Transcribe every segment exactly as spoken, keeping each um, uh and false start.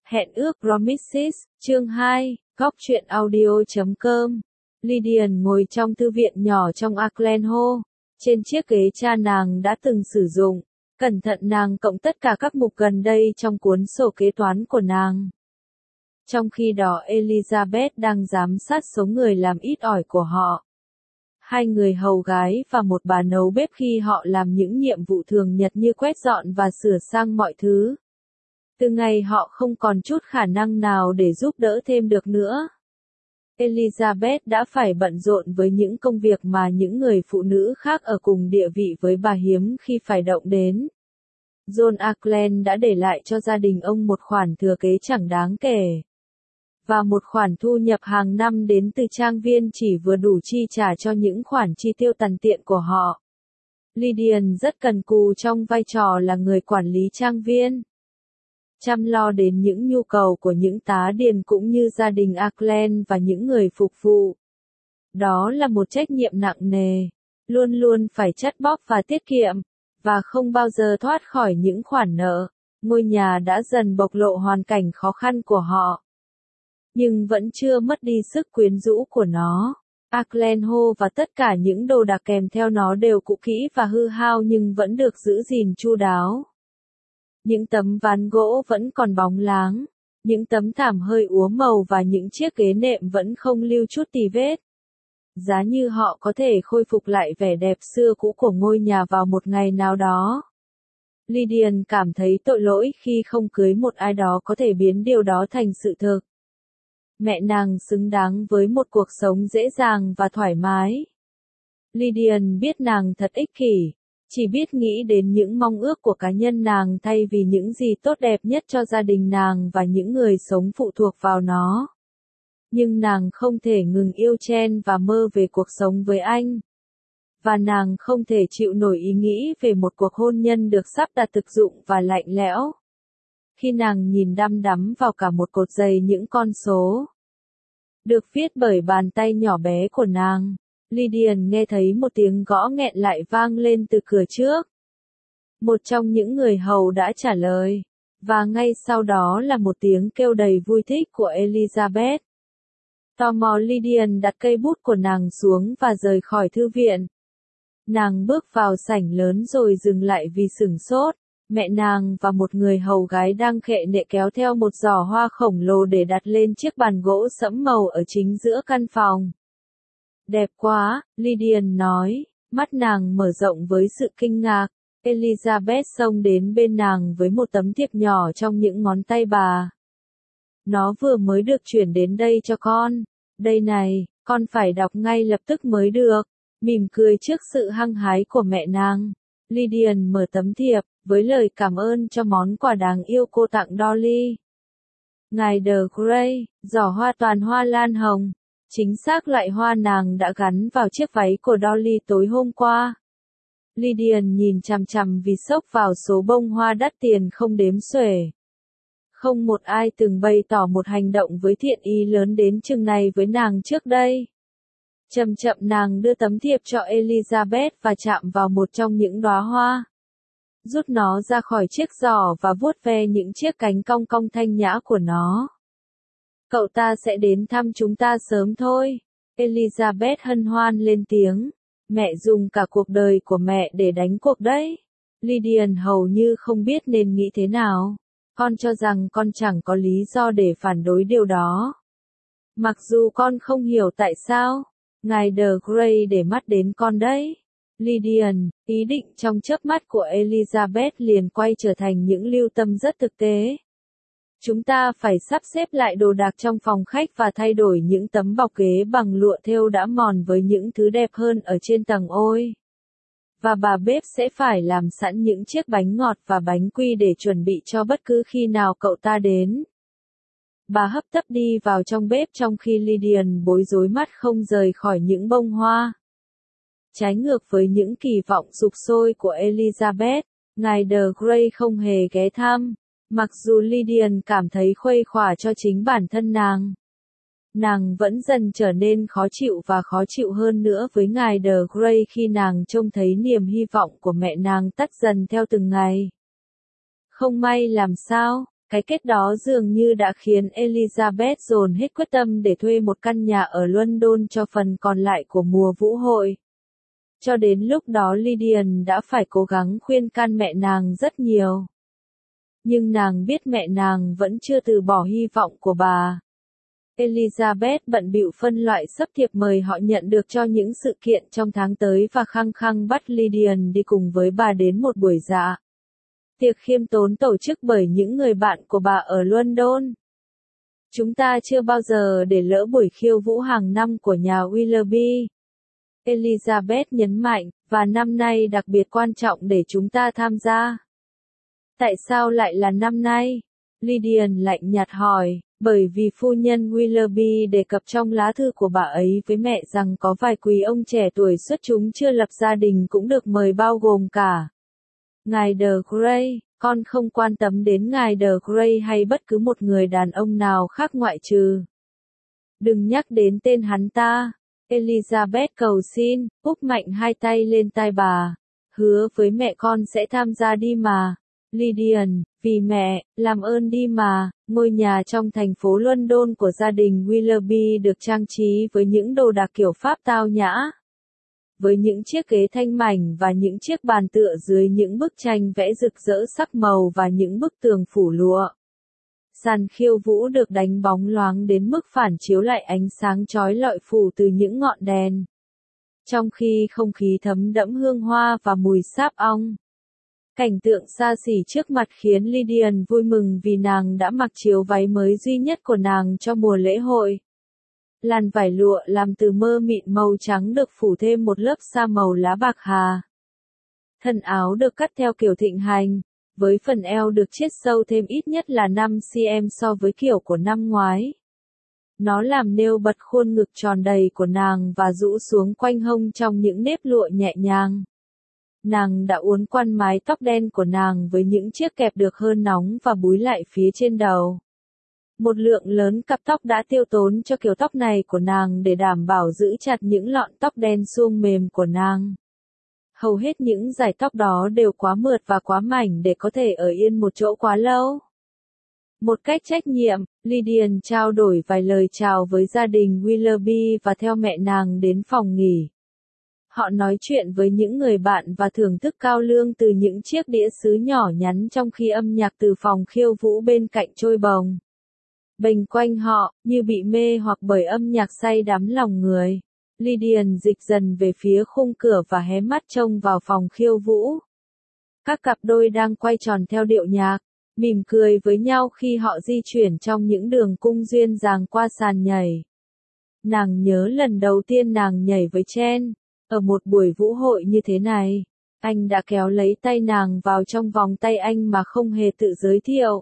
Hẹn ước Promises, chương hai, góc truyện audio chấm com. Lydian ngồi trong thư viện nhỏ trong Auckland Hall. Trên chiếc ghế cha nàng đã từng sử dụng. Cẩn thận nàng cộng tất cả các mục gần đây trong cuốn sổ kế toán của nàng. Trong khi đó Elizabeth đang giám sát số người làm ít ỏi của họ. Hai người hầu gái và một bà nấu bếp khi họ làm những nhiệm vụ thường nhật như quét dọn và sửa sang mọi thứ. Từ ngày họ không còn chút khả năng nào để giúp đỡ thêm được nữa. Elizabeth đã phải bận rộn với những công việc mà những người phụ nữ khác ở cùng địa vị với bà hiếm khi phải động đến. John Auckland đã để lại cho gia đình ông một khoản thừa kế chẳng đáng kể. Và một khoản thu nhập hàng năm đến từ trang viên chỉ vừa đủ chi trả cho những khoản chi tiêu tằn tiện của họ. Lydian rất cần cù trong vai trò là người quản lý trang viên. Chăm lo đến những nhu cầu của những tá điền cũng như gia đình Auckland và những người phục vụ. Đó là một trách nhiệm nặng nề, luôn luôn phải chắt bóp và tiết kiệm, và không bao giờ thoát khỏi những khoản nợ. Ngôi nhà đã dần bộc lộ hoàn cảnh khó khăn của họ, nhưng vẫn chưa mất đi sức quyến rũ của nó. Auckland Hall và tất cả những đồ đạc kèm theo nó đều cũ kỹ và hư hao nhưng vẫn được giữ gìn chu đáo. Những tấm ván gỗ vẫn còn bóng láng, những tấm thảm hơi úa màu và những chiếc ghế nệm vẫn không lưu chút tì vết. Giá như họ có thể khôi phục lại vẻ đẹp xưa cũ của ngôi nhà vào một ngày nào đó. Lydian cảm thấy tội lỗi khi không cưới một ai đó có thể biến điều đó thành sự thực. Mẹ nàng xứng đáng với một cuộc sống dễ dàng và thoải mái. Lydian biết nàng thật ích kỷ, chỉ biết nghĩ đến những mong ước của cá nhân nàng thay vì những gì tốt đẹp nhất cho gia đình nàng và những người sống phụ thuộc vào nó. Nhưng nàng không thể ngừng yêu Chen và mơ về cuộc sống với anh. Và nàng không thể chịu nổi ý nghĩ về một cuộc hôn nhân được sắp đặt thực dụng và lạnh lẽo. Khi nàng nhìn đăm đắm vào cả một cột dày những con số được viết bởi bàn tay nhỏ bé của nàng, Lydian nghe thấy một tiếng gõ nghẹn lại vang lên từ cửa trước. Một trong những người hầu đã trả lời, và ngay sau đó là một tiếng kêu đầy vui thích của Elizabeth. Tò mò Lydian đặt cây bút của nàng xuống và rời khỏi thư viện. Nàng bước vào sảnh lớn rồi dừng lại vì sửng sốt. Mẹ nàng và một người hầu gái đang khệ nệ kéo theo một giỏ hoa khổng lồ để đặt lên chiếc bàn gỗ sẫm màu ở chính giữa căn phòng. Đẹp quá, Lydian nói, mắt nàng mở rộng với sự kinh ngạc. Elizabeth xông đến bên nàng với một tấm thiệp nhỏ trong những ngón tay bà. Nó vừa mới được chuyển đến đây cho con. Đây này, con phải đọc ngay lập tức mới được. Mỉm cười trước sự hăng hái của mẹ nàng, Lydian mở tấm thiệp, với lời cảm ơn cho món quà đáng yêu cô tặng Dolly. Ngài de Grey, giỏ hoa toàn hoa lan hồng. Chính xác loại hoa nàng đã gắn vào chiếc váy của Dolly tối hôm qua. Lydian nhìn chằm chằm vì sốc vào số bông hoa đắt tiền không đếm xuể. Không một ai từng bày tỏ một hành động với thiện ý lớn đến chừng này với nàng trước đây. Chậm chậm nàng đưa tấm thiệp cho Elizabeth và chạm vào một trong những đóa hoa. Rút nó ra khỏi chiếc giỏ và vuốt ve những chiếc cánh cong cong thanh nhã của nó. Cậu ta sẽ đến thăm chúng ta sớm thôi. Elizabeth hân hoan lên tiếng. Mẹ dùng cả cuộc đời của mẹ để đánh cuộc đấy. Lydian hầu như không biết nên nghĩ thế nào. Con cho rằng con chẳng có lý do để phản đối điều đó. Mặc dù con không hiểu tại sao, ngài de Grey để mắt đến con đấy. Lydian, ý định trong chớp mắt của Elizabeth liền quay trở thành những lưu tâm rất thực tế. Chúng ta phải sắp xếp lại đồ đạc trong phòng khách và thay đổi những tấm bọc ghế bằng lụa thêu đã mòn với những thứ đẹp hơn ở trên tầng ôi. Và bà bếp sẽ phải làm sẵn những chiếc bánh ngọt và bánh quy để chuẩn bị cho bất cứ khi nào cậu ta đến. Bà hấp tấp đi vào trong bếp trong khi Lydian bối rối mắt không rời khỏi những bông hoa. Trái ngược với những kỳ vọng sục sôi của Elizabeth, ngài de Grey không hề ghé thăm, mặc dù Lydian cảm thấy khuây khỏa cho chính bản thân nàng. Nàng vẫn dần trở nên khó chịu và khó chịu hơn nữa với ngài de Grey khi nàng trông thấy niềm hy vọng của mẹ nàng tắt dần theo từng ngày. Không may làm sao, Cái kết đó dường như đã khiến Elizabeth dồn hết quyết tâm để thuê một căn nhà ở London cho phần còn lại của mùa vũ hội. Cho đến lúc đó Lydian đã phải cố gắng khuyên can mẹ nàng rất nhiều. Nhưng nàng biết mẹ nàng vẫn chưa từ bỏ hy vọng của bà. Elizabeth bận bịu phân loại sắp thiệp mời họ nhận được cho những sự kiện trong tháng tới và khăng khăng bắt Lydian đi cùng với bà đến một buổi dạ tiệc khiêm tốn tổ chức bởi những người bạn của bà ở London. Chúng ta chưa bao giờ để lỡ buổi khiêu vũ hàng năm của nhà Willoughby. Elizabeth nhấn mạnh, và năm nay đặc biệt quan trọng để chúng ta tham gia. Tại sao lại là năm nay? Lydian lạnh nhạt hỏi, bởi vì phu nhân Willoughby đề cập trong lá thư của bà ấy với mẹ rằng có vài quý ông trẻ tuổi xuất chúng chưa lập gia đình cũng được mời bao gồm cả ngài de Grey. Con không quan tâm đến ngài de Grey hay bất cứ một người đàn ông nào khác ngoại trừ. Đừng nhắc đến tên hắn ta. Elizabeth cầu xin, úp mạnh hai tay lên tai bà. Hứa với mẹ con sẽ tham gia đi mà. Lydian, vì mẹ, làm ơn đi mà. Ngôi nhà trong thành phố London của gia đình Willoughby được trang trí với những đồ đạc kiểu Pháp tao nhã. Với những chiếc ghế thanh mảnh và những chiếc bàn tựa dưới những bức tranh vẽ rực rỡ sắc màu và những bức tường phủ lụa. Sàn khiêu vũ được đánh bóng loáng đến mức phản chiếu lại ánh sáng chói lọi phủ từ những ngọn đèn. Trong khi không khí thấm đẫm hương hoa và mùi sáp ong. Cảnh tượng xa xỉ trước mặt khiến Lydian vui mừng vì nàng đã mặc chiếu váy mới duy nhất của nàng cho mùa lễ hội. Làn vải lụa làm từ mơ mịn màu trắng được phủ thêm một lớp sa màu lá bạc hà. Thân áo được cắt theo kiểu thịnh hành, với phần eo được chiết sâu thêm ít nhất là năm xăng-ti-mét so với kiểu của năm ngoái. Nó làm nêu bật khuôn ngực tròn đầy của nàng và rũ xuống quanh hông trong những nếp lụa nhẹ nhàng. Nàng đã uốn quăn mái tóc đen của nàng với những chiếc kẹp được hơ nóng và búi lại phía trên đầu. Một lượng lớn cặp tóc đã tiêu tốn cho kiểu tóc này của nàng để đảm bảo giữ chặt những lọn tóc đen suông mềm của nàng. Hầu hết những dải tóc đó đều quá mượt và quá mảnh để có thể ở yên một chỗ quá lâu. Một cách trách nhiệm, Lydian trao đổi vài lời chào với gia đình Willoughby và theo mẹ nàng đến phòng nghỉ. Họ nói chuyện với những người bạn và thưởng thức cao lương từ những chiếc đĩa sứ nhỏ nhắn trong khi âm nhạc từ phòng khiêu vũ bên cạnh trôi bồng bềnh quanh họ, như bị mê hoặc bởi âm nhạc say đắm lòng người. Lydian dịch dần về phía khung cửa và hé mắt trông vào phòng khiêu vũ. Các cặp đôi đang quay tròn theo điệu nhạc, mỉm cười với nhau khi họ di chuyển trong những đường cung duyên dáng qua sàn nhảy. Nàng nhớ lần đầu tiên nàng nhảy với Chen, ở một buổi vũ hội như thế này. Anh đã kéo lấy tay nàng vào trong vòng tay anh mà không hề tự giới thiệu.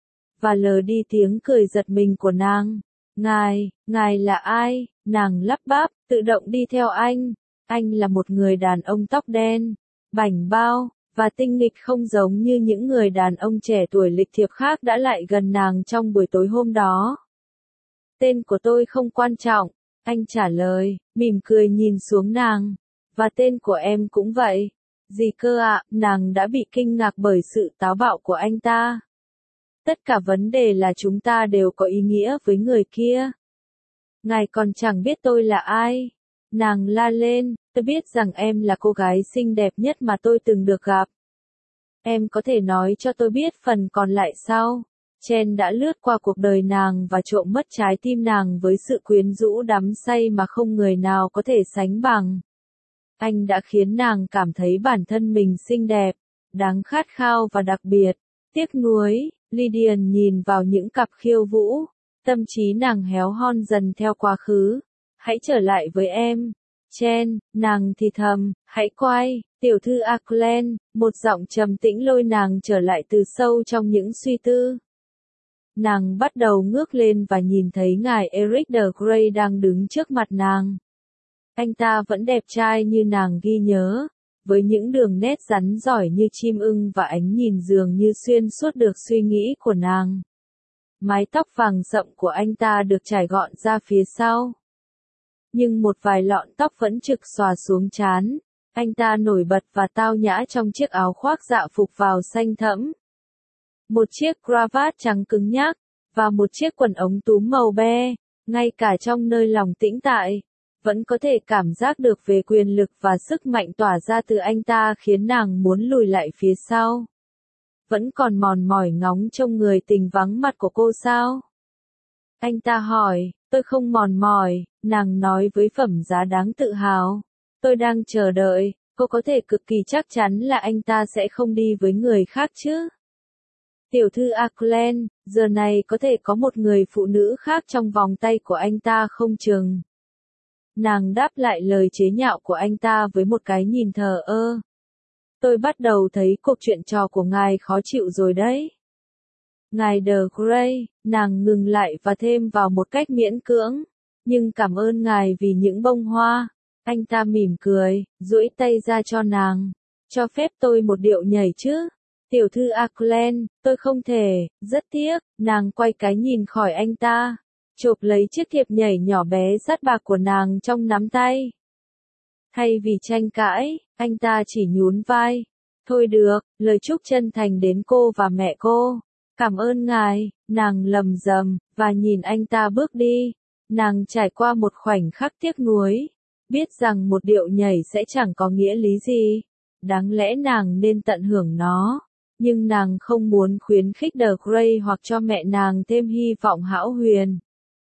Và lờ đi tiếng cười giật mình của nàng. Ngài, ngài là ai? Nàng lắp bắp, tự động đi theo anh. Anh là một người đàn ông tóc đen, bảnh bao, và tinh nghịch không giống như những người đàn ông trẻ tuổi lịch thiệp khác đã lại gần nàng trong buổi tối hôm đó. Tên của tôi không quan trọng, anh trả lời, mỉm cười nhìn xuống nàng. Và tên của em cũng vậy. Gì cơ ạ? Nàng đã bị kinh ngạc bởi sự táo bạo của anh ta. Tất cả vấn đề là chúng ta đều có ý nghĩa với người kia. Ngài còn chẳng biết tôi là ai. Nàng la lên, tôi biết rằng em là cô gái xinh đẹp nhất mà tôi từng được gặp. Em có thể nói cho tôi biết phần còn lại sao? Chen đã lướt qua cuộc đời nàng và trộm mất trái tim nàng với sự quyến rũ đắm say mà không người nào có thể sánh bằng. Anh đã khiến nàng cảm thấy bản thân mình xinh đẹp, đáng khát khao và đặc biệt. Tiếc nuối, Lydian nhìn vào những cặp khiêu vũ, tâm trí nàng héo hon dần theo quá khứ. Hãy trở lại với em. Chen, nàng thì thầm, hãy quay, tiểu thư Auckland, một giọng trầm tĩnh lôi nàng trở lại từ sâu trong những suy tư. Nàng bắt đầu ngước lên và nhìn thấy ngài Eric de Grey đang đứng trước mặt nàng. Anh ta vẫn đẹp trai như nàng ghi nhớ, với những đường nét rắn giỏi như chim ưng và ánh nhìn dường như xuyên suốt được suy nghĩ của nàng. Mái tóc vàng rậm của anh ta được trải gọn ra phía sau. Nhưng một vài lọn tóc vẫn trực xòa xuống trán. Anh ta nổi bật và tao nhã trong chiếc áo khoác dạ phục vào xanh thẫm. một chiếc cravat trắng cứng nhắc, và một chiếc quần ống túm màu be, ngay cả trong nơi lòng tĩnh tại, vẫn có thể cảm giác được về quyền lực và sức mạnh tỏa ra từ anh ta khiến nàng muốn lùi lại phía sau. Vẫn còn mòn mỏi ngóng trông người tình vắng mặt của cô sao? Anh ta hỏi, tôi không mòn mỏi, nàng nói với phẩm giá đáng tự hào. Tôi đang chờ đợi, cô có thể cực kỳ chắc chắn là anh ta sẽ không đi với người khác chứ? Tiểu thư Auckland, giờ này có thể có một người phụ nữ khác trong vòng tay của anh ta không chừng. Nàng đáp lại lời chế nhạo của anh ta với một cái nhìn thờ ơ. Tôi bắt đầu thấy cuộc chuyện trò của ngài khó chịu rồi đấy. Ngài De Grey, nàng ngừng lại và thêm vào một cách miễn cưỡng. Nhưng cảm ơn ngài vì những bông hoa. Anh ta mỉm cười, duỗi tay ra cho nàng. Cho phép tôi một điệu nhảy chứ? Tiểu thư Auckland, tôi không thể, rất tiếc. Nàng quay cái nhìn khỏi anh ta, chộp lấy chiếc thiệp nhảy nhỏ bé sắt bạc của nàng trong nắm tay. Thay vì tranh cãi, anh ta chỉ nhún vai. Thôi được, lời chúc chân thành đến cô và mẹ cô. Cảm ơn ngài, nàng lầm rầm, và nhìn anh ta bước đi. Nàng trải qua một khoảnh khắc tiếc nuối, biết rằng một điệu nhảy sẽ chẳng có nghĩa lý gì. Đáng lẽ nàng nên tận hưởng nó. Nhưng nàng không muốn khuyến khích De Grey hoặc cho mẹ nàng thêm hy vọng hão huyền.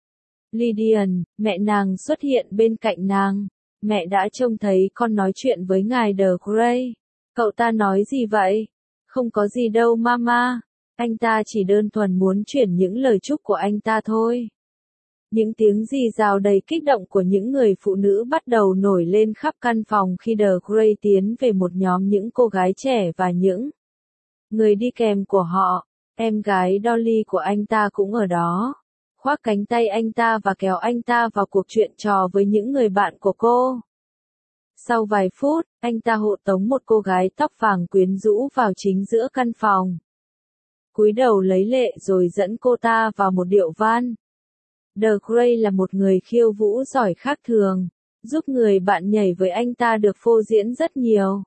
Lydian, mẹ nàng xuất hiện bên cạnh nàng. Mẹ đã trông thấy con nói chuyện với ngài De Grey. Cậu ta nói gì vậy? Không có gì đâu mama. Anh ta chỉ đơn thuần muốn chuyển những lời chúc của anh ta thôi. Những tiếng rì rào đầy kích động của những người phụ nữ bắt đầu nổi lên khắp căn phòng khi De Grey tiến về một nhóm những cô gái trẻ và những người đi kèm của họ. Em gái Dolly của anh ta cũng ở đó. Khoác cánh tay anh ta và kéo anh ta vào cuộc chuyện trò với những người bạn của cô. Sau vài phút, anh ta hộ tống một cô gái tóc vàng quyến rũ vào chính giữa căn phòng. Cúi đầu lấy lệ rồi dẫn cô ta vào một điệu van. De Grey là một người khiêu vũ giỏi khác thường, giúp người bạn nhảy với anh ta được phô diễn rất nhiều.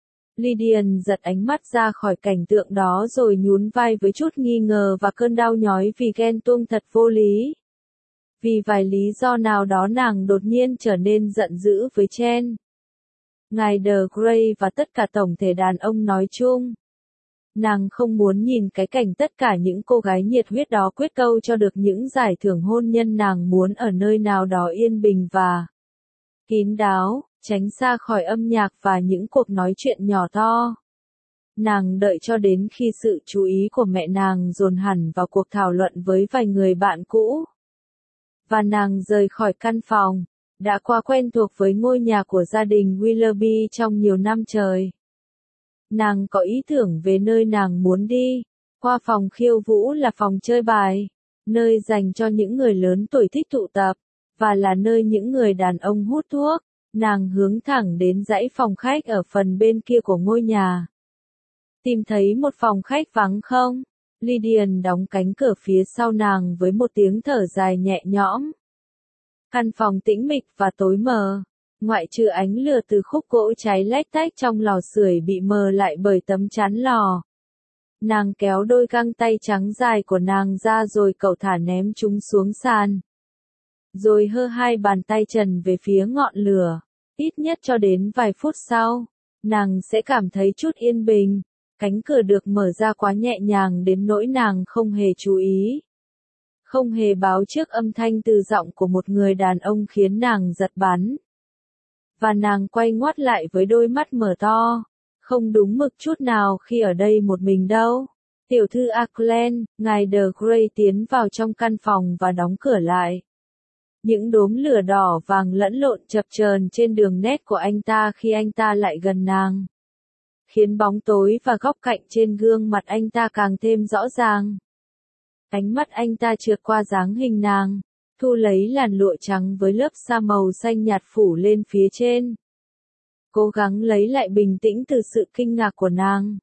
Lydian giật ánh mắt ra khỏi cảnh tượng đó rồi nhún vai với chút nghi ngờ và cơn đau nhói vì ghen tuông thật vô lý. Vì vài lý do nào đó nàng đột nhiên trở nên giận dữ với Chen. Ngài De Grey và tất cả tổng thể đàn ông nói chung. Nàng không muốn nhìn cái cảnh tất cả những cô gái nhiệt huyết đó quyết câu cho được những giải thưởng hôn nhân. Nàng muốn ở nơi nào đó yên bình và kín đáo, tránh xa khỏi âm nhạc và những cuộc nói chuyện nhỏ to. Nàng đợi cho đến khi sự chú ý của mẹ nàng dồn hẳn vào cuộc thảo luận với vài người bạn cũ. Và nàng rời khỏi căn phòng, đã quá quen thuộc với ngôi nhà của gia đình Willoughby trong nhiều năm trời. Nàng có ý tưởng về nơi nàng muốn đi. Qua phòng khiêu vũ là phòng chơi bài, nơi dành cho những người lớn tuổi thích tụ tập, và là nơi những người đàn ông hút thuốc. Nàng hướng thẳng đến dãy phòng khách ở phần bên kia của ngôi nhà. Tìm thấy một phòng khách vắng không? Lydian đóng cánh cửa phía sau nàng với một tiếng thở dài nhẹ nhõm. Căn phòng tĩnh mịch và tối mờ, ngoại trừ ánh lửa từ khúc gỗ cháy lách tách trong lò sưởi bị mờ lại bởi tấm chắn lò. Nàng kéo đôi găng tay trắng dài của nàng ra rồi cậu thả ném chúng xuống sàn. Rồi hơ hai bàn tay trần về phía ngọn lửa. Ít nhất cho đến vài phút sau, nàng sẽ cảm thấy chút yên bình. Cánh cửa được mở ra quá nhẹ nhàng đến nỗi nàng không hề chú ý. Không hề báo trước âm thanh từ giọng của một người đàn ông khiến nàng giật bắn. Và nàng quay ngoắt lại với đôi mắt mở to. Không đúng mực chút nào khi ở đây một mình đâu. Tiểu thư Auckland, ngài De Grey tiến vào trong căn phòng và đóng cửa lại. Những đốm lửa đỏ vàng lẫn lộn chập chờn trên đường nét của anh ta khi anh ta lại gần nàng. Khiến bóng tối và góc cạnh trên gương mặt anh ta càng thêm rõ ràng. Ánh mắt anh ta trượt qua dáng hình nàng, thu lấy làn lụa trắng với lớp sa màu xanh nhạt phủ lên phía trên. Cố gắng lấy lại bình tĩnh từ sự kinh ngạc của nàng.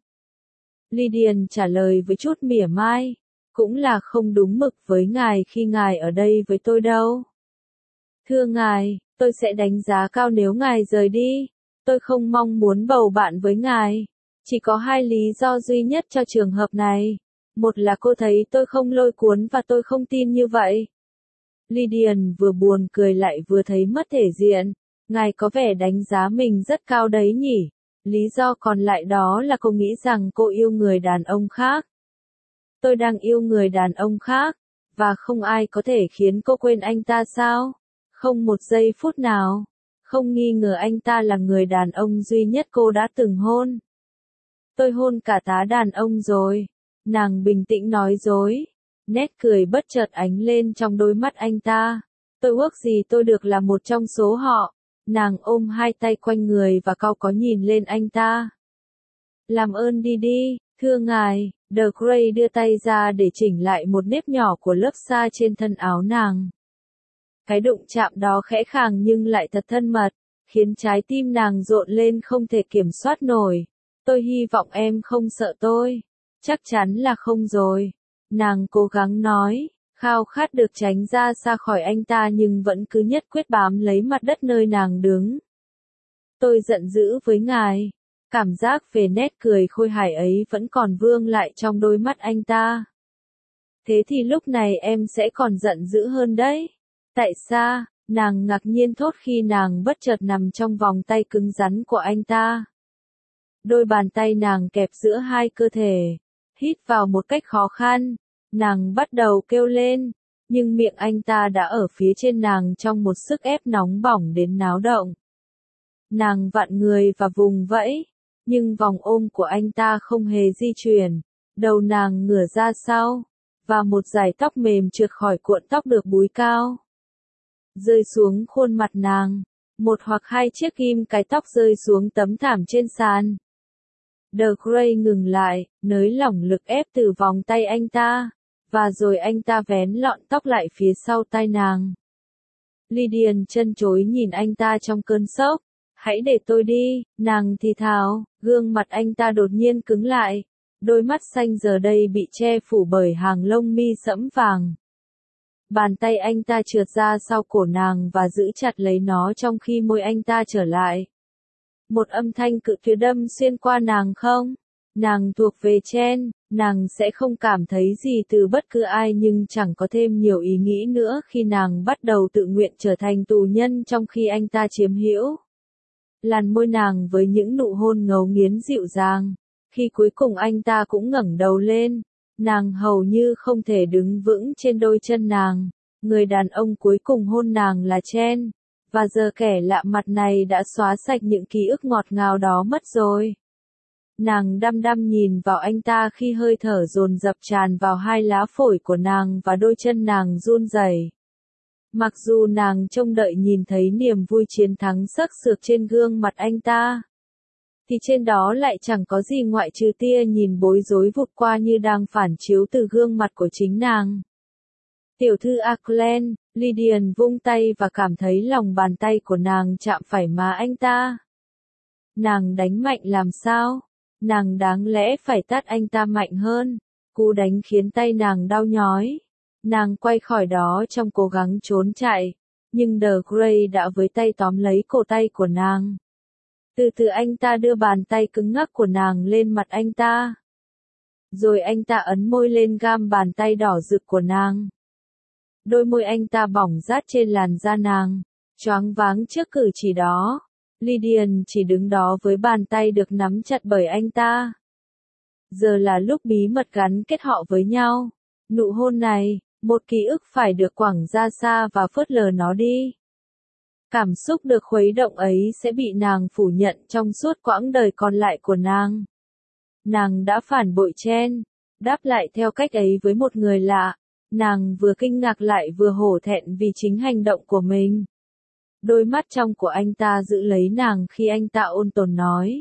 Lydian trả lời với chút mỉa mai, cũng là không đúng mực với ngài khi ngài ở đây với tôi đâu. Thưa ngài, tôi sẽ đánh giá cao nếu ngài rời đi. Tôi không mong muốn bầu bạn với ngài. Chỉ có hai lý do duy nhất cho trường hợp này. Một là cô thấy tôi không lôi cuốn và tôi không tin như vậy. Lydian vừa buồn cười lại vừa thấy mất thể diện. Ngài có vẻ đánh giá mình rất cao đấy nhỉ. Lý do còn lại đó là cô nghĩ rằng cô yêu người đàn ông khác. Tôi đang yêu người đàn ông khác, và không ai có thể khiến cô quên anh ta sao? Không một giây phút nào. Không nghi ngờ anh ta là người đàn ông duy nhất cô đã từng hôn. Tôi hôn cả tá đàn ông rồi. Nàng bình tĩnh nói dối. Nét cười bất chợt ánh lên trong đôi mắt anh ta. Tôi ước gì tôi được là một trong số họ. Nàng ôm hai tay quanh người và cau có nhìn lên anh ta. Làm ơn đi đi, thưa ngài. The Grey đưa tay ra để chỉnh lại một nếp nhỏ của lớp sa trên thân áo nàng. Cái đụng chạm đó khẽ khàng nhưng lại thật thân mật, khiến trái tim nàng rộn lên không thể kiểm soát nổi. Tôi hy vọng em không sợ tôi. Chắc chắn là không rồi. Nàng cố gắng nói, khao khát được tránh ra xa khỏi anh ta nhưng vẫn cứ nhất quyết bám lấy mặt đất nơi nàng đứng. Tôi giận dữ với ngài. Cảm giác về nét cười khôi hài ấy vẫn còn vương lại trong đôi mắt anh ta. Thế thì lúc này em sẽ còn giận dữ hơn đấy. Tại sao? Nàng ngạc nhiên thốt khi nàng bất chợt nằm trong vòng tay cứng rắn của anh ta. Đôi bàn tay nàng kẹp giữa hai cơ thể. Hít vào một cách khó khăn. Nàng bắt đầu kêu lên. Nhưng miệng anh ta đã ở phía trên nàng trong một sức ép nóng bỏng đến náo động. Nàng vặn người và vùng vẫy. Nhưng vòng ôm của anh ta không hề di chuyển. Đầu nàng ngửa ra sau. Và một dải tóc mềm trượt khỏi cuộn tóc được búi cao. Rơi xuống khuôn mặt nàng. Một hoặc hai chiếc ghim cái tóc rơi xuống tấm thảm trên sàn. The Grey ngừng lại, nới lỏng lực ép từ vòng tay anh ta. Và rồi anh ta vén lọn tóc lại phía sau tai nàng. Lydian chân chối nhìn anh ta trong cơn sốc. Hãy để tôi đi, nàng thì thào, gương mặt anh ta đột nhiên cứng lại. Đôi mắt xanh giờ đây bị che phủ bởi hàng lông mi sẫm vàng. Bàn tay anh ta trượt ra sau cổ nàng và giữ chặt lấy nó trong khi môi anh ta trở lại. Một âm thanh cự tuyệt đâm xuyên qua nàng không? Nàng thuộc về Chen, nàng sẽ không cảm thấy gì từ bất cứ ai nhưng chẳng có thêm nhiều ý nghĩ nữa khi nàng bắt đầu tự nguyện trở thành tù nhân trong khi anh ta chiếm hữu. Làn môi nàng với những nụ hôn ngấu nghiến dịu dàng. Khi cuối cùng anh ta cũng ngẩng đầu lên, nàng hầu như không thể đứng vững trên đôi chân nàng. Người đàn ông cuối cùng hôn nàng là Chen, và giờ kẻ lạ mặt này đã xóa sạch những ký ức ngọt ngào đó mất rồi. Nàng đăm đăm nhìn vào anh ta khi hơi thở dồn dập tràn vào hai lá phổi của nàng và đôi chân nàng run rẩy. Mặc dù nàng trông đợi nhìn thấy niềm vui chiến thắng sắc sược trên gương mặt anh ta, thì trên đó lại chẳng có gì ngoại trừ tia nhìn bối rối vụt qua như đang phản chiếu từ gương mặt của chính nàng. Tiểu thư Auckland, Lydian vung tay và cảm thấy lòng bàn tay của nàng chạm phải má anh ta. Nàng đánh mạnh làm sao? Nàng đáng lẽ phải tát anh ta mạnh hơn. Cú đánh khiến tay nàng đau nhói. Nàng quay khỏi đó trong cố gắng trốn chạy. Nhưng The Grey đã với tay tóm lấy cổ tay của nàng. Từ từ anh ta đưa bàn tay cứng ngắc của nàng lên mặt anh ta. Rồi anh ta ấn môi lên gam bàn tay đỏ rực của nàng. Đôi môi anh ta bỏng rát trên làn da nàng. Choáng váng trước cử chỉ đó. Lydian chỉ đứng đó với bàn tay được nắm chặt bởi anh ta. Giờ là lúc bí mật gắn kết họ với nhau. Nụ hôn này, một ký ức phải được quẳng ra xa và phớt lờ nó đi. Cảm xúc được khuấy động ấy sẽ bị nàng phủ nhận trong suốt quãng đời còn lại của nàng. Nàng đã phản bội Chen, đáp lại theo cách ấy với một người lạ. Nàng vừa kinh ngạc lại vừa hổ thẹn vì chính hành động của mình. Đôi mắt trong của anh ta giữ lấy nàng khi anh ta ôn tồn nói.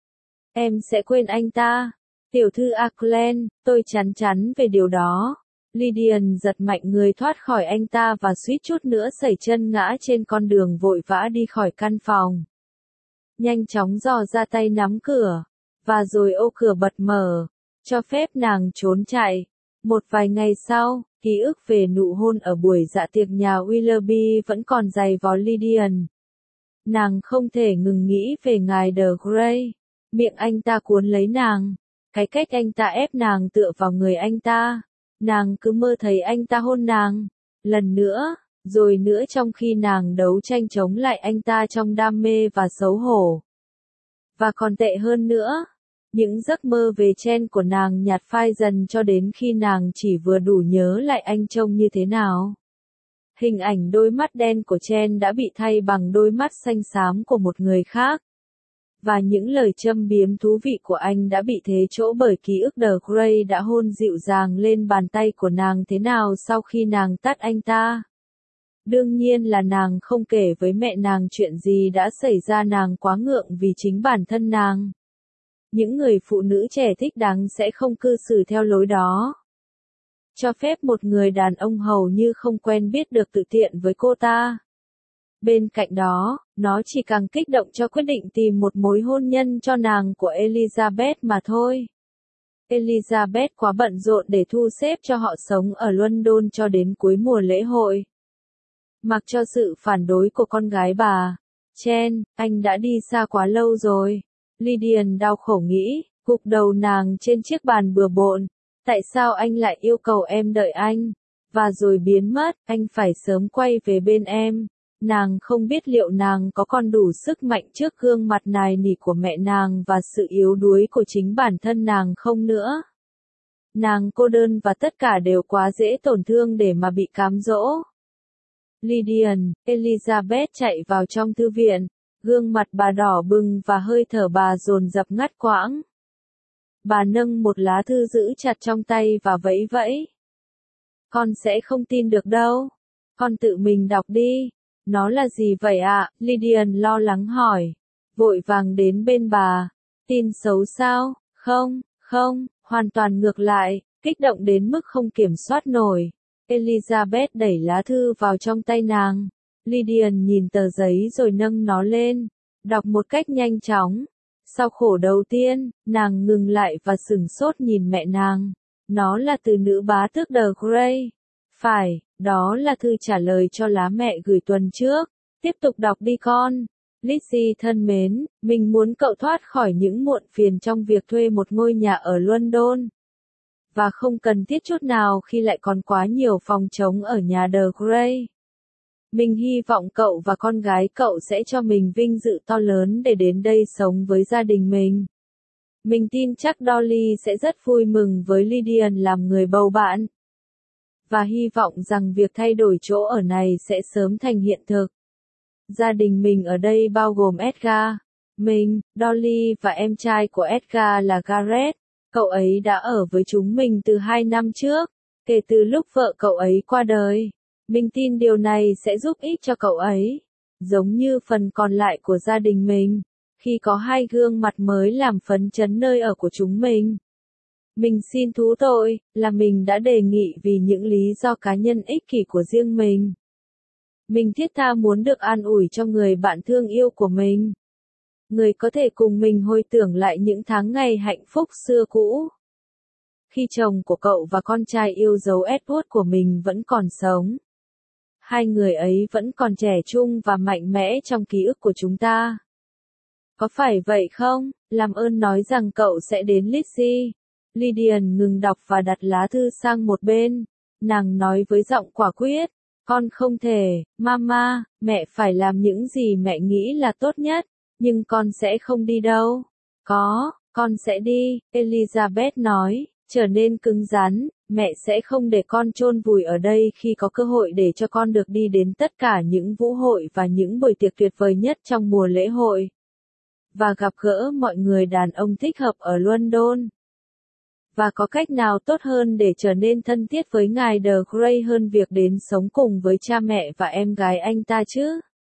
Em sẽ quên anh ta. Tiểu thư Auckland, tôi chắn chắn về điều đó. Lydian giật mạnh người thoát khỏi anh ta và suýt chút nữa sẩy chân ngã trên con đường vội vã đi khỏi căn phòng. Nhanh chóng dò ra tay nắm cửa, và rồi ô cửa bật mở, cho phép nàng trốn chạy. Một vài ngày sau, ký ức về nụ hôn ở buổi dạ tiệc nhà Willoughby vẫn còn dày vò Lydian. Nàng không thể ngừng nghĩ về ngài The Grey. Miệng anh ta cuốn lấy nàng. cái cách anh ta ép nàng tựa vào người anh ta, nàng cứ mơ thấy anh ta hôn nàng, lần nữa, rồi nữa trong khi nàng đấu tranh chống lại anh ta trong đam mê và xấu hổ. Và còn tệ hơn nữa, những giấc mơ về Chen của nàng nhạt phai dần cho đến khi nàng chỉ vừa đủ nhớ lại anh trông như thế nào. Hình ảnh đôi mắt đen của Chen đã bị thay bằng đôi mắt xanh xám của một người khác. Và những lời châm biếm thú vị của anh đã bị thế chỗ bởi ký ức The Grey đã hôn dịu dàng lên bàn tay của nàng thế nào sau khi nàng tát anh ta. Đương nhiên là nàng không kể với mẹ nàng chuyện gì đã xảy ra, nàng quá ngượng vì chính bản thân nàng. Những người phụ nữ trẻ thích đáng sẽ không cư xử theo lối đó. Cho phép một người đàn ông hầu như không quen biết được tự tiện với cô ta. Bên cạnh đó, nó chỉ càng kích động cho quyết định tìm một mối hôn nhân cho nàng của Elizabeth mà thôi. Elizabeth quá bận rộn để thu xếp cho họ sống ở London cho đến cuối mùa lễ hội. Mặc cho sự phản đối của con gái bà, Chen, anh đã đi xa quá lâu rồi. Lydian đau khổ nghĩ, gục đầu nàng trên chiếc bàn bừa bộn. Tại sao anh lại yêu cầu em đợi anh? Và rồi biến mất, anh phải sớm quay về bên em. Nàng không biết liệu nàng có còn đủ sức mạnh trước gương mặt nài nỉ của mẹ nàng và sự yếu đuối của chính bản thân nàng không nữa. Nàng cô đơn và tất cả đều quá dễ tổn thương để mà bị cám dỗ. Lydian, Elizabeth chạy vào trong thư viện, gương mặt bà đỏ bừng và hơi thở bà dồn dập ngắt quãng. Bà nâng một lá thư giữ chặt trong tay và vẫy vẫy. Con sẽ không tin được đâu. Con tự mình đọc đi. Nó là gì vậy ạ? À? Lydian lo lắng hỏi. Vội vàng đến bên bà. Tin xấu sao? Không, không, hoàn toàn ngược lại, kích động đến mức không kiểm soát nổi. Elizabeth đẩy lá thư vào trong tay nàng. Lydian nhìn tờ giấy rồi nâng nó lên, đọc một cách nhanh chóng. Sau khổ đầu tiên, nàng ngừng lại và sửng sốt nhìn mẹ nàng. Nó là từ nữ bá tước The Grey. Phải, đó là thư trả lời cho lá mẹ gửi tuần trước. Tiếp tục đọc đi con. Lizzie thân mến, mình muốn cậu thoát khỏi những muộn phiền trong việc thuê một ngôi nhà ở London. Và không cần thiết chút nào khi lại còn quá nhiều phòng trống ở nhà The Grey. Mình hy vọng cậu và con gái cậu sẽ cho mình vinh dự to lớn để đến đây sống với gia đình mình. Mình tin chắc Dolly sẽ rất vui mừng với Lydian làm người bầu bạn. Và hy vọng rằng việc thay đổi chỗ ở này sẽ sớm thành hiện thực. Gia đình mình ở đây bao gồm Edgar, mình, Dolly và em trai của Edgar là Gareth. Cậu ấy đã ở với chúng mình từ hai năm trước, kể từ lúc vợ cậu ấy qua đời. Mình tin điều này sẽ giúp ích cho cậu ấy, giống như phần còn lại của gia đình mình, khi có hai gương mặt mới làm phấn chấn nơi ở của chúng mình. Mình xin thú tội, là mình đã đề nghị vì những lý do cá nhân ích kỷ của riêng mình. Mình thiết tha muốn được an ủi cho người bạn thương yêu của mình. Người có thể cùng mình hồi tưởng lại những tháng ngày hạnh phúc xưa cũ. Khi chồng của cậu và con trai yêu dấu Edward của mình vẫn còn sống. Hai người ấy vẫn còn trẻ trung và mạnh mẽ trong ký ức của chúng ta. Có phải vậy không? Làm ơn nói rằng cậu sẽ đến Lizzie. Lydian ngừng đọc và đặt lá thư sang một bên. Nàng nói với giọng quả quyết. Con không thể, Mama, mẹ phải làm những gì mẹ nghĩ là tốt nhất, nhưng con sẽ không đi đâu. Có, con sẽ đi, Elizabeth nói, trở nên cứng rắn, mẹ sẽ không để con chôn vùi ở đây khi có cơ hội để cho con được đi đến tất cả những vũ hội và những buổi tiệc tuyệt vời nhất trong mùa lễ hội. Và gặp gỡ mọi người đàn ông thích hợp ở London. Và có cách nào tốt hơn để trở nên thân thiết với ngài The Grey hơn việc đến sống cùng với cha mẹ và em gái anh ta chứ?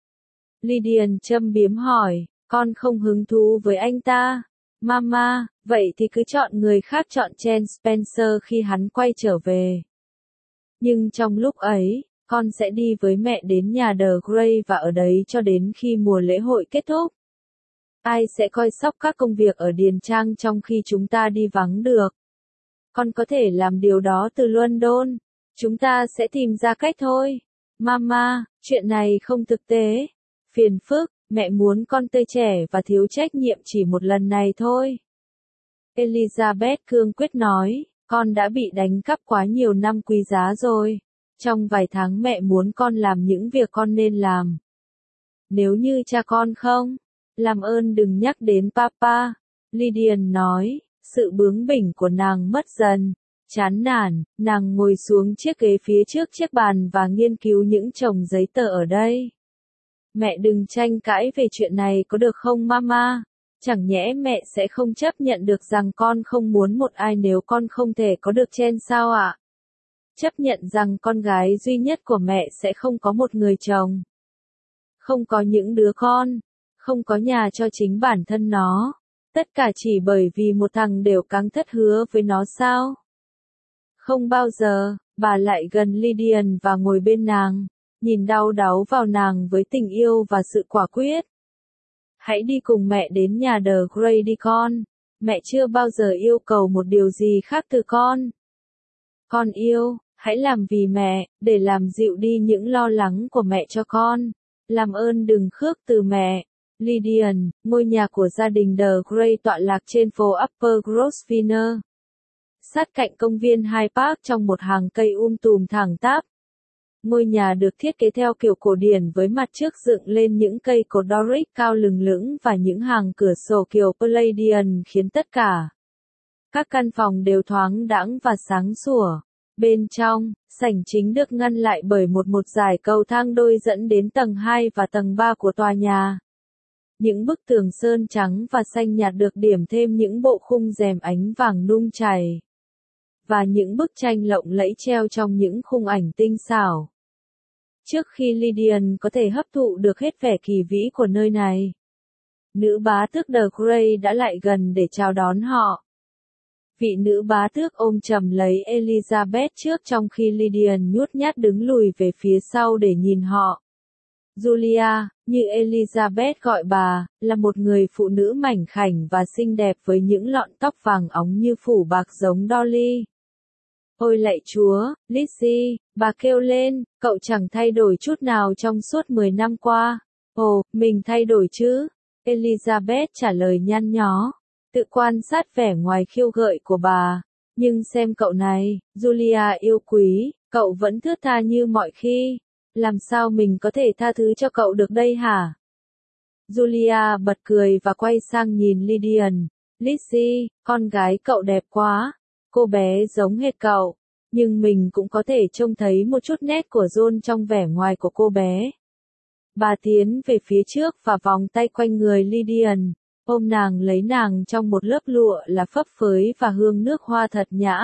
Lydian châm biếm hỏi, con không hứng thú với anh ta. Mama, vậy thì cứ chọn người khác, chọn Chen Spencer khi hắn quay trở về. Nhưng trong lúc ấy, con sẽ đi với mẹ đến nhà The Grey và ở đấy cho đến khi mùa lễ hội kết thúc. Ai sẽ coi sóc các công việc ở điền trang trong khi chúng ta đi vắng được? Con có thể làm điều đó từ London. Chúng ta sẽ tìm ra cách thôi. Mama, chuyện này không thực tế. Phiền phức, mẹ muốn con tươi trẻ và thiếu trách nhiệm chỉ một lần này thôi. Elizabeth cương quyết nói, con đã bị đánh cắp quá nhiều năm quý giá rồi. Trong vài tháng mẹ muốn con làm những việc con nên làm. Nếu như cha con không, làm ơn đừng nhắc đến papa. Lydian nói, sự bướng bỉnh của nàng mất dần. Chán nản, nàng ngồi xuống chiếc ghế phía trước chiếc bàn và nghiên cứu những chồng giấy tờ ở đây. Mẹ đừng tranh cãi về chuyện này có được không mama? Chẳng nhẽ mẹ sẽ không chấp nhận được rằng con không muốn một ai nếu con không thể có được Chen sao ạ? Chấp nhận rằng con gái duy nhất của mẹ sẽ không có một người chồng. Không có những đứa con. Không có nhà cho chính bản thân nó. Tất cả chỉ bởi vì một thằng đều căng thất hứa với nó sao? Không bao giờ. Bà lại gần Lydian và ngồi bên nàng, nhìn đau đáu vào nàng với tình yêu và sự quả quyết. Hãy đi cùng mẹ đến nhà The Grey đi con. Mẹ chưa bao giờ yêu cầu một điều gì khác từ con. Con yêu, hãy làm vì mẹ, để làm dịu đi những lo lắng của mẹ cho con. Làm ơn đừng khước từ mẹ. Lydian, ngôi nhà của gia đình The Grey tọa lạc trên phố Upper Grosvenor, sát cạnh công viên Hyde Park trong một hàng cây um tùm thẳng tắp. Ngôi nhà được thiết kế theo kiểu cổ điển với mặt trước dựng lên những cây cột Doric cao lừng lững và những hàng cửa sổ kiểu Palladian khiến tất cả các căn phòng đều thoáng đãng và sáng sủa. Bên trong, sảnh chính được ngăn lại bởi một một dải cầu thang đôi dẫn đến tầng hai và tầng ba của tòa nhà. Những bức tường sơn trắng và xanh nhạt được điểm thêm những bộ khung rèm ánh vàng nung chảy. Và những bức tranh lộng lẫy treo trong những khung ảnh tinh xảo. Trước khi Lydian có thể hấp thụ được hết vẻ kỳ vĩ của nơi này, nữ bá tước The Grey đã lại gần để chào đón họ. Vị nữ bá tước ôm chầm lấy Elizabeth trước trong khi Lydian nhút nhát đứng lùi về phía sau để nhìn họ. Julia, như Elizabeth gọi bà, là một người phụ nữ mảnh khảnh và xinh đẹp với những lọn tóc vàng óng như phủ bạc giống Dolly. Ôi lạy Chúa, Lizzie, bà kêu lên, cậu chẳng thay đổi chút nào trong suốt mười năm qua. Ồ, mình thay đổi chứ? Elizabeth trả lời nhăn nhó, tự quan sát vẻ ngoài khiêu gợi của bà. Nhưng xem cậu này, Julia yêu quý, cậu vẫn thướt tha như mọi khi. Làm sao mình có thể tha thứ cho cậu được đây hả? Julia bật cười và quay sang nhìn Lydian. Lizzie, con gái cậu đẹp quá. Cô bé giống hệt cậu, nhưng mình cũng có thể trông thấy một chút nét của John trong vẻ ngoài của cô bé. Bà tiến về phía trước và vòng tay quanh người Lydian, ôm nàng lấy nàng trong một lớp lụa là phấp phới và hương nước hoa thật nhã.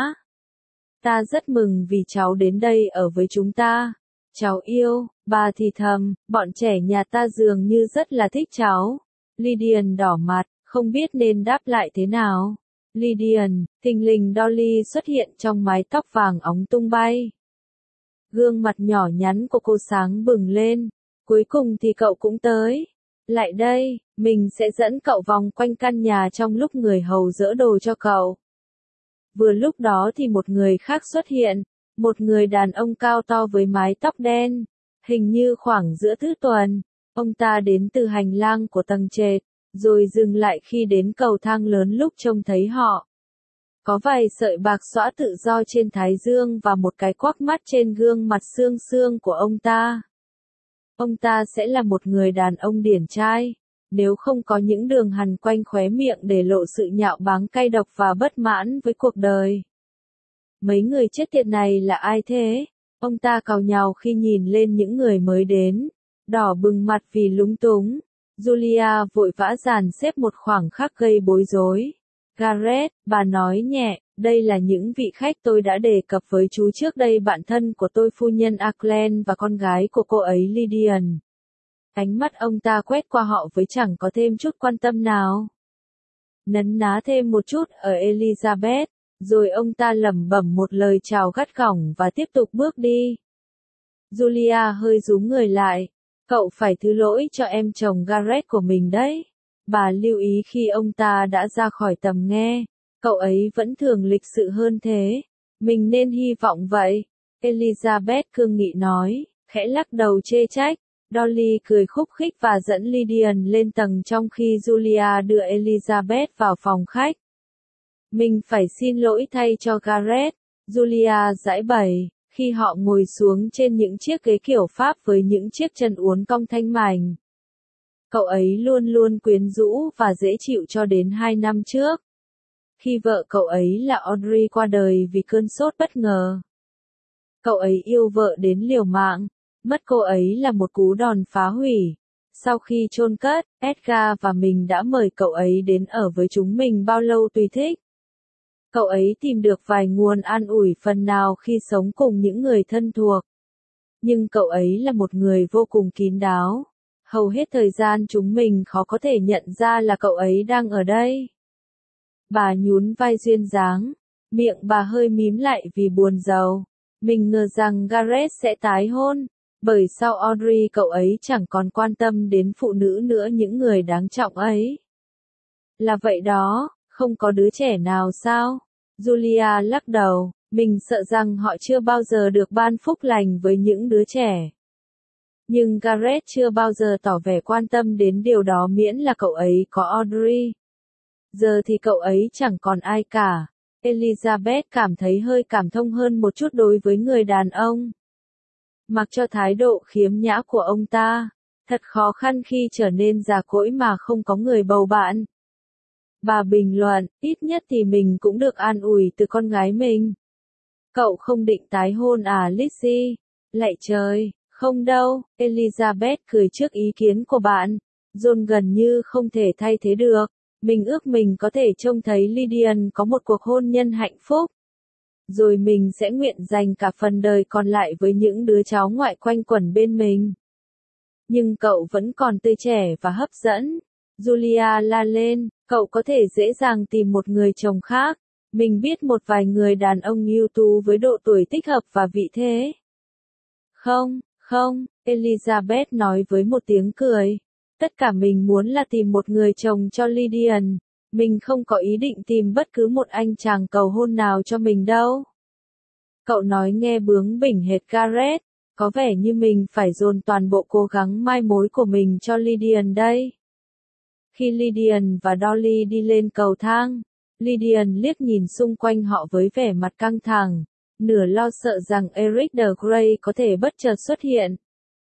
Ta rất mừng vì cháu đến đây ở với chúng ta. Cháu yêu, bà thì thầm, bọn trẻ nhà ta dường như rất là thích cháu. Lydian đỏ mặt, không biết nên đáp lại thế nào. Lydian, thình lình Dolly xuất hiện trong mái tóc vàng óng tung bay. Gương mặt nhỏ nhắn của cô sáng bừng lên. Cuối cùng thì cậu cũng tới. Lại đây, mình sẽ dẫn cậu vòng quanh căn nhà trong lúc người hầu dỡ đồ cho cậu. Vừa lúc đó thì một người khác xuất hiện. Một người đàn ông cao to với mái tóc đen. Hình như khoảng giữa thứ tuần. Ông ta đến từ hành lang của tầng trệt, rồi dừng lại khi đến cầu thang lớn lúc trông thấy họ. Có vài sợi bạc xõa tự do trên thái dương và một cái quắc mắt trên gương mặt xương xương của ông ta. Ông ta sẽ là một người đàn ông điển trai, nếu không có những đường hằn quanh khóe miệng để lộ sự nhạo báng cay độc và bất mãn với cuộc đời. Mấy người chết tiệt này là ai thế? Ông ta càu nhàu khi nhìn lên những người mới đến, đỏ bừng mặt vì lúng túng. Julia vội vã dàn xếp một khoảng khắc gây bối rối. Gareth, bà nói nhẹ, đây là những vị khách tôi đã đề cập với chú trước đây, bạn thân của tôi phu nhân Auckland và con gái của cô ấy Lydian. Ánh mắt ông ta quét qua họ với chẳng có thêm chút quan tâm nào. Nấn ná thêm một chút ở Elizabeth, rồi ông ta lẩm bẩm một lời chào gắt gỏng và tiếp tục bước đi. Julia hơi rúm người lại. Cậu phải thứ lỗi cho em chồng Gareth của mình đấy. Bà lưu ý khi ông ta đã ra khỏi tầm nghe. Cậu ấy vẫn thường lịch sự hơn thế. Mình nên hy vọng vậy. Elizabeth cương nghị nói, khẽ lắc đầu chê trách. Dolly cười khúc khích và dẫn Lydian lên tầng trong khi Julia đưa Elizabeth vào phòng khách. Mình phải xin lỗi thay cho Gareth, Julia giãi bày, khi họ ngồi xuống trên những chiếc ghế kiểu Pháp với những chiếc chân uốn cong thanh mảnh. Cậu ấy luôn luôn quyến rũ và dễ chịu cho đến hai năm trước. Khi vợ cậu ấy là Audrey qua đời vì cơn sốt bất ngờ. Cậu ấy yêu vợ đến liều mạng, mất cô ấy là một cú đòn phá hủy. Sau khi chôn cất, Edgar và mình đã mời cậu ấy đến ở với chúng mình bao lâu tùy thích. Cậu ấy tìm được vài nguồn an ủi phần nào khi sống cùng những người thân thuộc. Nhưng cậu ấy là một người vô cùng kín đáo. Hầu hết thời gian chúng mình khó có thể nhận ra là cậu ấy đang ở đây. Bà nhún vai duyên dáng, miệng bà hơi mím lại vì buồn rầu. Mình ngờ rằng Gareth sẽ tái hôn, bởi sau Audrey cậu ấy chẳng còn quan tâm đến phụ nữ nữa, những người đáng trọng ấy. Là vậy đó, không có đứa trẻ nào sao? Julia lắc đầu, mình sợ rằng họ chưa bao giờ được ban phúc lành với những đứa trẻ. Nhưng Gareth chưa bao giờ tỏ vẻ quan tâm đến điều đó miễn là cậu ấy có Audrey. Giờ thì cậu ấy chẳng còn ai cả. Elizabeth cảm thấy hơi cảm thông hơn một chút đối với người đàn ông. Mặc cho thái độ khiếm nhã của ông ta, thật khó khăn khi trở nên già cỗi mà không có người bầu bạn. Bà bình luận, ít nhất thì mình cũng được an ủi từ con gái mình. Cậu không định tái hôn à Lizzie? Lạy trời, không đâu, Elizabeth cười trước ý kiến của bạn. John gần như không thể thay thế được. Mình ước mình có thể trông thấy Lydian có một cuộc hôn nhân hạnh phúc. Rồi mình sẽ nguyện dành cả phần đời còn lại với những đứa cháu ngoại quanh quẩn bên mình. Nhưng cậu vẫn còn tươi trẻ và hấp dẫn. Julia la lên, cậu có thể dễ dàng tìm một người chồng khác. Mình biết một vài người đàn ông ưu tú với độ tuổi thích hợp và vị thế. Không, không, Elizabeth nói với một tiếng cười. Tất cả mình muốn là tìm một người chồng cho Lydian. Mình không có ý định tìm bất cứ một anh chàng cầu hôn nào cho mình đâu. Cậu nói nghe bướng bỉnh hệt Gareth, có vẻ như mình phải dồn toàn bộ cố gắng mai mối của mình cho Lydian đây. Khi Lydian và Dolly đi lên cầu thang, Lydian liếc nhìn xung quanh họ với vẻ mặt căng thẳng, nửa lo sợ rằng Eric the Grey có thể bất chợt xuất hiện.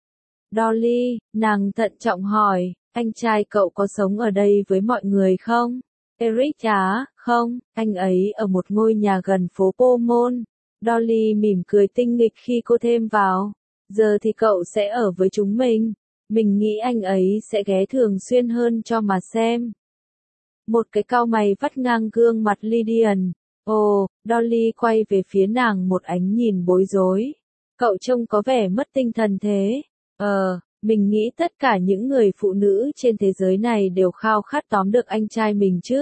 Dolly, nàng thận trọng hỏi, anh trai cậu có sống ở đây với mọi người không? Eric á, không, anh ấy ở một ngôi nhà gần phố Pomon. Dolly mỉm cười tinh nghịch khi cô thêm vào. Giờ thì cậu sẽ ở với chúng mình. Mình nghĩ anh ấy sẽ ghé thường xuyên hơn cho mà xem. Một cái cau mày vắt ngang gương mặt Lydian. Ồ, Dolly quay về phía nàng một ánh nhìn bối rối. Cậu trông có vẻ mất tinh thần thế. Ờ, mình nghĩ tất cả những người phụ nữ trên thế giới này đều khao khát tóm được anh trai mình chứ.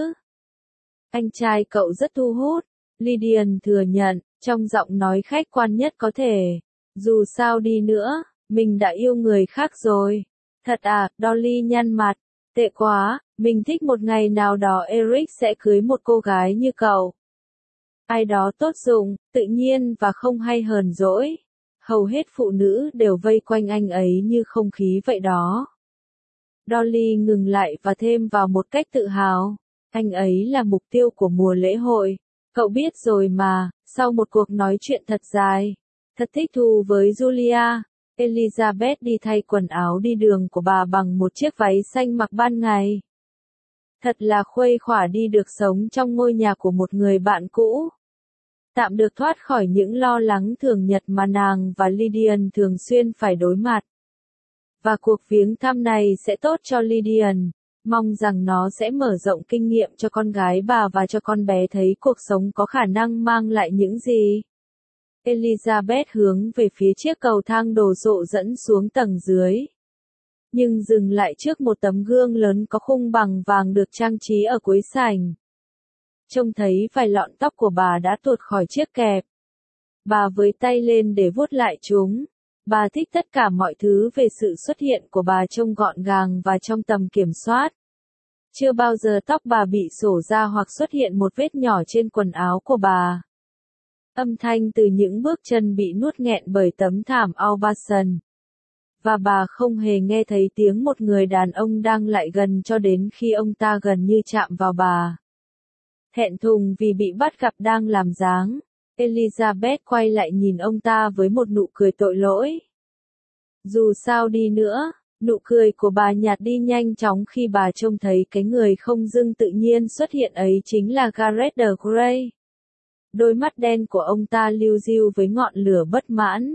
Anh trai cậu rất thu hút. Lydian thừa nhận, trong giọng nói khách quan nhất có thể. Dù sao đi nữa, mình đã yêu người khác rồi. Thật à, Dolly nhăn mặt. Tệ quá, mình thích một ngày nào đó Eric sẽ cưới một cô gái như cậu. Ai đó tốt dụng, tự nhiên và không hay hờn dỗi. Hầu hết phụ nữ đều vây quanh anh ấy như không khí vậy đó. Dolly ngừng lại và thêm vào một cách tự hào. Anh ấy là mục tiêu của mùa lễ hội. Cậu biết rồi mà, sau một cuộc nói chuyện thật dài. Thật thích thú với Julia. Elizabeth đi thay quần áo đi đường của bà bằng một chiếc váy xanh mặc ban ngày. Thật là khuây khỏa đi được sống trong ngôi nhà của một người bạn cũ. Tạm được thoát khỏi những lo lắng thường nhật mà nàng và Lydian thường xuyên phải đối mặt. Và cuộc viếng thăm này sẽ tốt cho Lydian. Mong rằng nó sẽ mở rộng kinh nghiệm cho con gái bà và cho con bé thấy cuộc sống có khả năng mang lại những gì. Elizabeth hướng về phía chiếc cầu thang đồ sộ dẫn xuống tầng dưới. Nhưng dừng lại trước một tấm gương lớn có khung bằng vàng được trang trí ở cuối sảnh. Trông thấy vài lọn tóc của bà đã tuột khỏi chiếc kẹp. Bà với tay lên để vuốt lại chúng. Bà thích tất cả mọi thứ về sự xuất hiện của bà trông gọn gàng và trong tầm kiểm soát. Chưa bao giờ tóc bà bị xổ ra hoặc xuất hiện một vết nhỏ trên quần áo của bà. Âm thanh từ những bước chân bị nuốt nghẹn bởi tấm thảm Aubusson. Và bà không hề nghe thấy tiếng một người đàn ông đang lại gần cho đến khi ông ta gần như chạm vào bà. Thẹn thùng vì bị bắt gặp đang làm dáng, Elizabeth quay lại nhìn ông ta với một nụ cười tội lỗi. Dù sao đi nữa, nụ cười của bà nhạt đi nhanh chóng khi bà trông thấy cái người không dưng tự nhiên xuất hiện ấy chính là Gareth de Grey. Đôi mắt đen của ông ta liu riu với ngọn lửa bất mãn.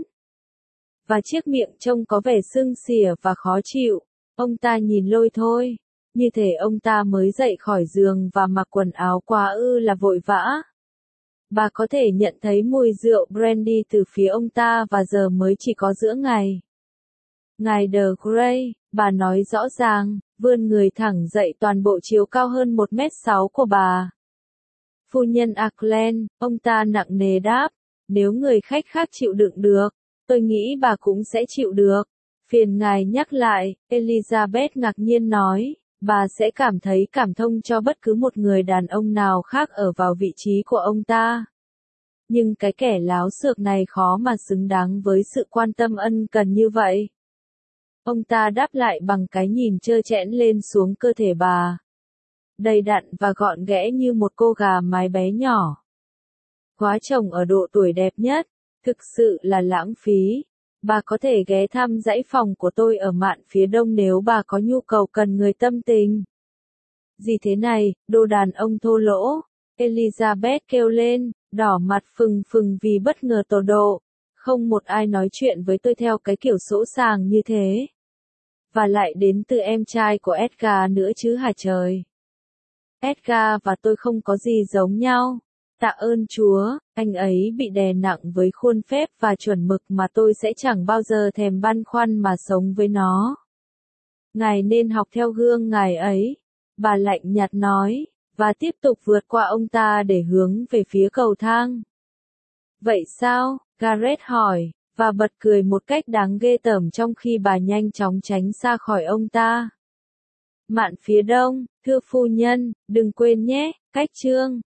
Và chiếc miệng trông có vẻ sưng xỉa và khó chịu. Ông ta nhìn Lôi thôi. Như thể ông ta mới dậy khỏi giường và mặc quần áo quá ư là vội vã. Bà có thể nhận thấy mùi rượu brandy từ phía ông ta và giờ mới chỉ có giữa ngày. Ngài de Grey, bà nói rõ ràng, vươn người thẳng dậy toàn bộ chiều cao hơn một mét sáu của bà. Phu nhân Auckland, ông ta nặng nề đáp, nếu người khách khác chịu đựng được, tôi nghĩ bà cũng sẽ chịu được. Phiền ngài nhắc lại, Elizabeth ngạc nhiên nói, bà sẽ cảm thấy cảm thông cho bất cứ một người đàn ông nào khác ở vào vị trí của ông ta. Nhưng cái kẻ láo xược này khó mà xứng đáng với sự quan tâm ân cần như vậy. Ông ta đáp lại bằng cái nhìn trơ trẽn lên xuống cơ thể bà. Đầy đặn và gọn ghẽ như một cô gà mái bé nhỏ. Quá chồng ở độ tuổi đẹp nhất, thực sự là lãng phí. Bà có thể ghé thăm dãy phòng của tôi ở mạn phía đông nếu bà có nhu cầu cần người tâm tình. Gì thế này, đồ đàn ông thô lỗ, Elizabeth kêu lên, đỏ mặt phừng phừng vì bất ngờ tột độ. Không một ai nói chuyện với tôi theo cái kiểu sỗ sàng như thế. Và lại đến từ em trai của Edgar nữa chứ hả trời. Edgar và tôi không có gì giống nhau. Tạ ơn Chúa, anh ấy bị đè nặng với khuôn phép và chuẩn mực mà tôi sẽ chẳng bao giờ thèm băn khoăn mà sống với nó. Ngài nên học theo gương ngài ấy, bà lạnh nhạt nói, và tiếp tục vượt qua ông ta để hướng về phía cầu thang. Vậy sao? Gareth hỏi, và bật cười một cách đáng ghê tởm trong khi bà nhanh chóng tránh xa khỏi ông ta. Mạn phía đông, thưa phu nhân, đừng quên nhé, cách chương.